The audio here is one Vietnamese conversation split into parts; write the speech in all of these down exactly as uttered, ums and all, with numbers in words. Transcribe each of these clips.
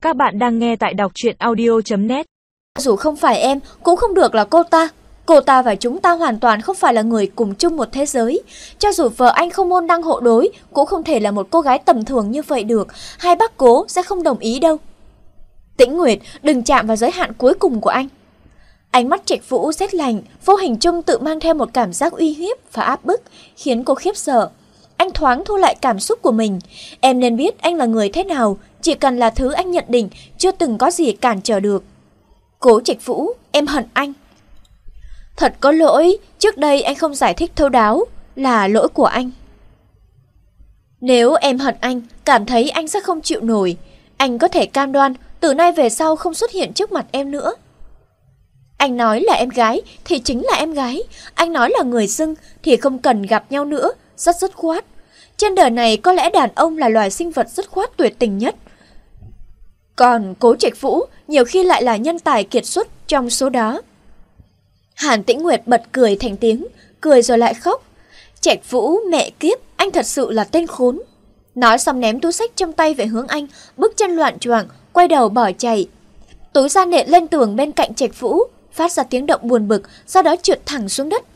Các bạn đang nghe tại đọc truyện audio chấm net. Dù không phải em, cũng không được là cô ta. Cô ta và chúng ta hoàn toàn không phải là người cùng chung một thế giới. Cho dù vợ anh không môn đăng hộ đối, cũng không thể là một cô gái tầm thường như vậy được. Hai bác cố sẽ không đồng ý đâu. Tĩnh Nguyệt, đừng chạm vào giới hạn cuối cùng của anh. Ánh mắt Trạch Vũ rét lạnh, vô hình chung tự mang theo một cảm giác uy hiếp và áp bức, khiến cô khiếp sợ. Anh thoáng thu lại cảm xúc của mình. Em nên biết anh là người thế nào, chỉ cần là thứ anh nhận định, chưa từng có gì cản trở được. Cố Trạch Vũ, em hận anh. Thật có lỗi, trước đây anh không giải thích thấu đáo, là lỗi của anh. Nếu em hận anh, cảm thấy anh sẽ không chịu nổi, anh có thể cam đoan từ nay về sau không xuất hiện trước mặt em nữa. Anh nói là em gái thì chính là em gái, anh nói là người xưng thì không cần gặp nhau nữa, rất dứt khoát. Trên đời này có lẽ đàn ông là loài sinh vật dứt khoát tuyệt tình nhất. Còn Cố Trạch Vũ nhiều khi lại là nhân tài kiệt xuất trong số đó. Hàn Tĩnh Nguyệt bật cười thành tiếng, cười rồi lại khóc. Trạch Vũ, mẹ kiếp, anh thật sự là tên khốn. Nói xong ném túi xách trong tay về hướng anh, bước chân loạn choạng, quay đầu bỏ chạy. Túi da nện lên tường bên cạnh Trạch Vũ, phát ra tiếng động buồn bực, sau đó trượt thẳng xuống đất.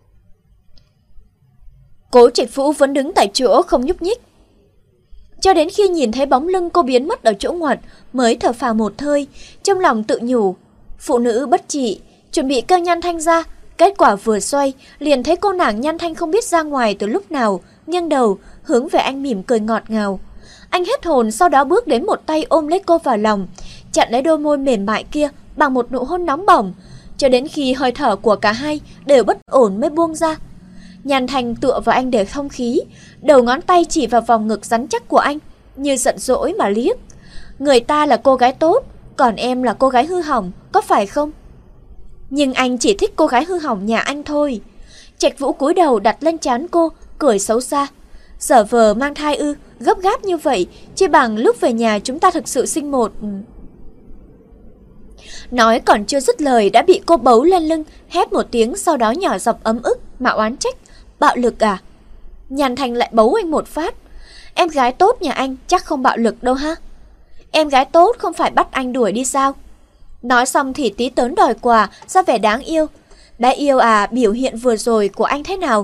Cố Trạch Vũ vẫn đứng tại chỗ không nhúc nhích. Cho đến khi nhìn thấy bóng lưng cô biến mất ở chỗ ngoặt, mới thở phào một hơi, trong lòng tự nhủ. Phụ nữ bất trị, chuẩn bị kêu Nhan Thanh ra, kết quả vừa xoay, liền thấy cô nàng Nhan Thanh không biết ra ngoài từ lúc nào, nghiêng đầu, hướng về anh mỉm cười ngọt ngào. Anh hết hồn, sau đó bước đến một tay ôm lấy cô vào lòng, chặn lấy đôi môi mềm mại kia bằng một nụ hôn nóng bỏng, cho đến khi hơi thở của cả hai đều bất ổn mới buông ra. Nhan Thanh tựa vào anh để thông khí, đầu ngón tay chỉ vào vòng ngực rắn chắc của anh, như giận dỗi mà liếc. Người ta là cô gái tốt, còn em là cô gái hư hỏng, có phải không? Nhưng anh chỉ thích cô gái hư hỏng nhà anh thôi. Trạch Vũ cúi đầu đặt lên trán cô, cười xấu xa. Giả vờ mang thai ư, gấp gáp như vậy, chỉ bằng lúc về nhà chúng ta thực sự sinh một. Nói còn chưa dứt lời đã bị cô bấu lên lưng, hét một tiếng, sau đó nhỏ giọng ấm ức mà oán trách. Bạo lực à? Nhan Thanh lại bấu anh một phát. Em gái tốt nhà anh chắc không bạo lực đâu ha? Em gái tốt không phải bắt anh đuổi đi sao? Nói xong thì tí tớn đòi quà, ra vẻ đáng yêu. Bé yêu à, biểu hiện vừa rồi của anh thế nào?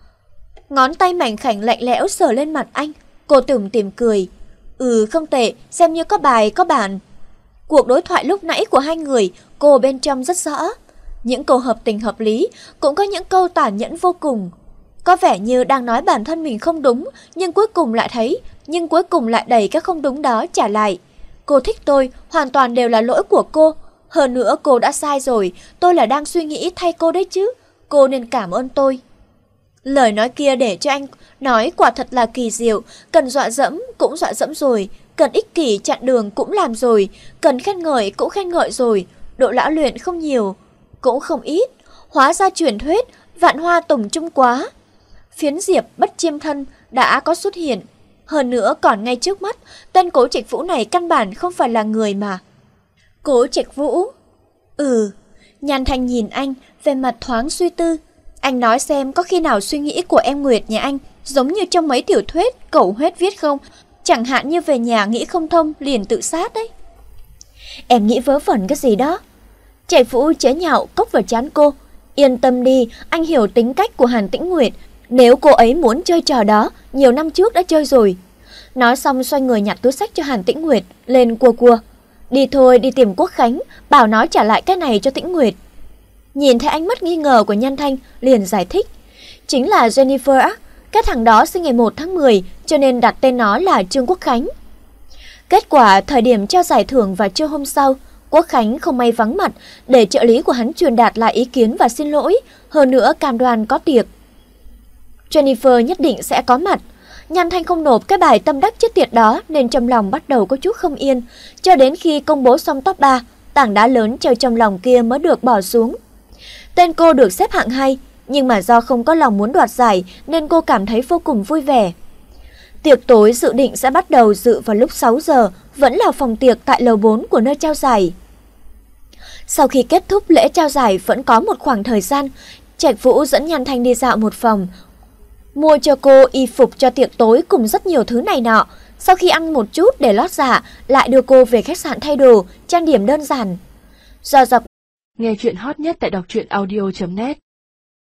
Ngón tay mảnh khảnh lạnh lẽo sờ lên mặt anh. Cô tủm tỉm cười. Ừ, không tệ, xem như có bài có bản. Cuộc đối thoại lúc nãy của hai người, cô bên trong rất rõ. Những câu hợp tình hợp lý, cũng có những câu tàn nhẫn vô cùng. Có vẻ như đang nói bản thân mình không đúng, nhưng cuối cùng lại thấy, nhưng cuối cùng lại đẩy các không đúng đó trả lại. Cô thích tôi, hoàn toàn đều là lỗi của cô. Hơn nữa cô đã sai rồi, tôi là đang suy nghĩ thay cô đấy chứ. Cô nên cảm ơn tôi. Lời nói kia để cho anh nói quả thật là kỳ diệu. Cần dọa dẫm cũng dọa dẫm rồi, cần ích kỷ chặn đường cũng làm rồi, cần khen ngợi cũng khen ngợi rồi. Độ lão luyện không nhiều, cũng không ít. Hóa ra truyền thuyết vạn hoa tùng chung quá. Phiến diệp bất chiêm thân đã có xuất hiện. Hơn nữa còn ngay trước mắt, tên Cố Trạch Vũ này căn bản không phải là người mà. Cố Trạch Vũ? Ừ. Nhan Thanh nhìn anh, về mặt thoáng suy tư. Anh nói xem có khi nào suy nghĩ của em Nguyệt nhà anh giống như trong mấy tiểu thuyết cẩu huyết viết không? Chẳng hạn như về nhà nghĩ không thông liền tự sát đấy. Em nghĩ vớ vẩn cái gì đó? Trạch Vũ chế nhạo cốc vào trán cô. Yên tâm đi, anh hiểu tính cách của Hàn Tĩnh Nguyệt. Nếu cô ấy muốn chơi trò đó, nhiều năm trước đã chơi rồi. Nói xong xoay người nhặt túi xách cho Hàn Tĩnh Nguyệt, lên cua cua. Đi thôi, đi tìm Quốc Khánh, bảo nó trả lại cái này cho Tĩnh Nguyệt. Nhìn thấy ánh mắt nghi ngờ của Nhan Thanh, liền giải thích. Chính là Jennifer á, cái thằng đó sinh ngày một tháng mười, cho nên đặt tên nó là Trương Quốc Khánh. Kết quả thời điểm trao giải thưởng và trưa hôm sau, Quốc Khánh không may vắng mặt, để trợ lý của hắn truyền đạt lại ý kiến và xin lỗi, hơn nữa cam đoan có tiệc. Jennifer nhất định sẽ có mặt. Nhan Thanh không nộp cái bài tâm đắc chết tiệt đó nên trong lòng bắt đầu có chút không yên, cho đến khi công bố xong top ba, tảng đá lớn treo trong lòng kia mới được bỏ xuống. Tên cô được xếp hạng hai, nhưng mà do không có lòng muốn đoạt giải nên cô cảm thấy vô cùng vui vẻ. Tiệc tối dự định sẽ bắt đầu dự vào lúc sáu giờ, vẫn là phòng tiệc tại lầu bốn của nơi trao giải. Sau khi kết thúc lễ trao giải vẫn có một khoảng thời gian, Trạch Vũ dẫn Nhan Thanh đi dạo một phòng, mua cho cô y phục cho tiệc tối cùng rất nhiều thứ này nọ. Sau khi ăn một chút để lót dạ, lại đưa cô về khách sạn thay đồ, trang điểm đơn giản. Do dọc nghe chuyện hot nhất tại đọc truyện audio chấm net.